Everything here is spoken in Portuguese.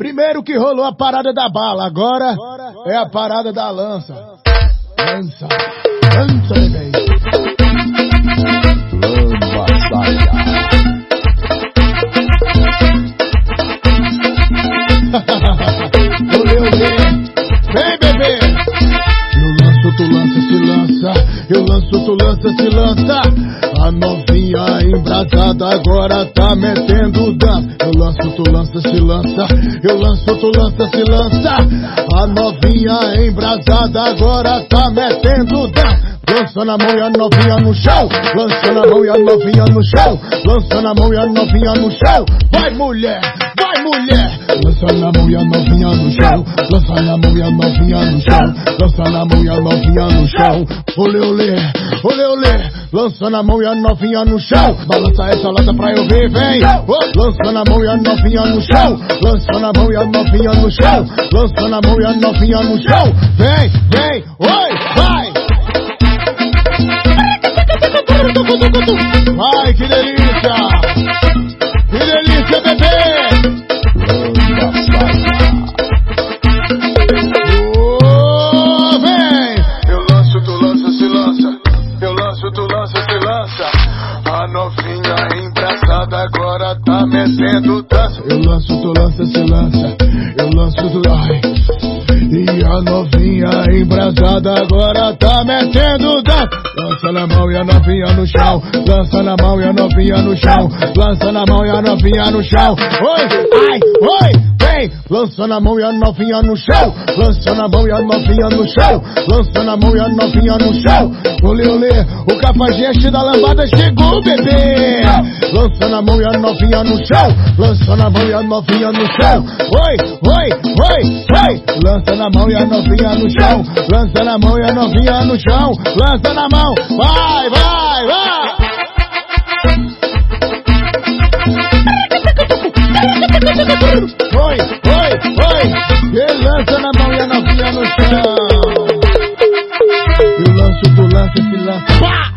Primeiro que rolou a parada da bala, agora é a parada da lança. Lança, bebê. Vem, bebê. Eu lanço, tu lança, se lança. Eu lanço, tu lança, se lança. A novinha embrasada agora tá metendo dança. Eu lanço, tu lança, se lança. Eu lanço, tu lança, se lança. A novinha embrasada agora tá metendo dança. Lançando a mão e a novinha no chão. Lançando a mão e a novinha no chão. Lançando a mão e a novinha no chão. Vai, mulher, vai, mulher. Lançando a mão e a novinha no chão. Lançando a mão e a novinha no chão. Lançando a mão e a novinha no chão. Olê, olê, olê, olê. Lançando a mão e a novinha no chão. Balança essa lata pra eu ver, vem. Lançando a mão e a novinha no chão. Lançando a mão e a novinha no chão. Lançando a mão e a novinha no chão. Vem, vem, oi, vai. Ai, que delícia! Que delícia, bebê! Oh, vem! Eu lanço, tu lança, se lança. Eu lanço, tu lança, se lança. A novinha embraçada agora tá metendo dança. Eu lanço, tu lança, se lança. Eu lanço, tu... Ai. E a novinha embrasada agora tá metendo dança. Lança na mão e a novinha no chão. Lança na mão e a novinha no chão. Lança na mão e a novinha no chão. Oi, ai, oi, vem. Lança na mão e a novinha no chão. Lança na mão e a novinha no chão. Lança na mão e a novinha no chão. Olê, olê, o cafajeste da lambada chegou, bebê. Lança na mão e a novinha no chão. Lança na mão e a novinha no chão. Oi, oi, oi, oi. Lança na mão e a novinha no chão. Lança na mão e a novinha no chão. Lança na mão. Vai, vai, vai! Oi, oi, oi! Ele lança na mão e a novinha no chão. Eu lanço, tu lança, se lança. Pá!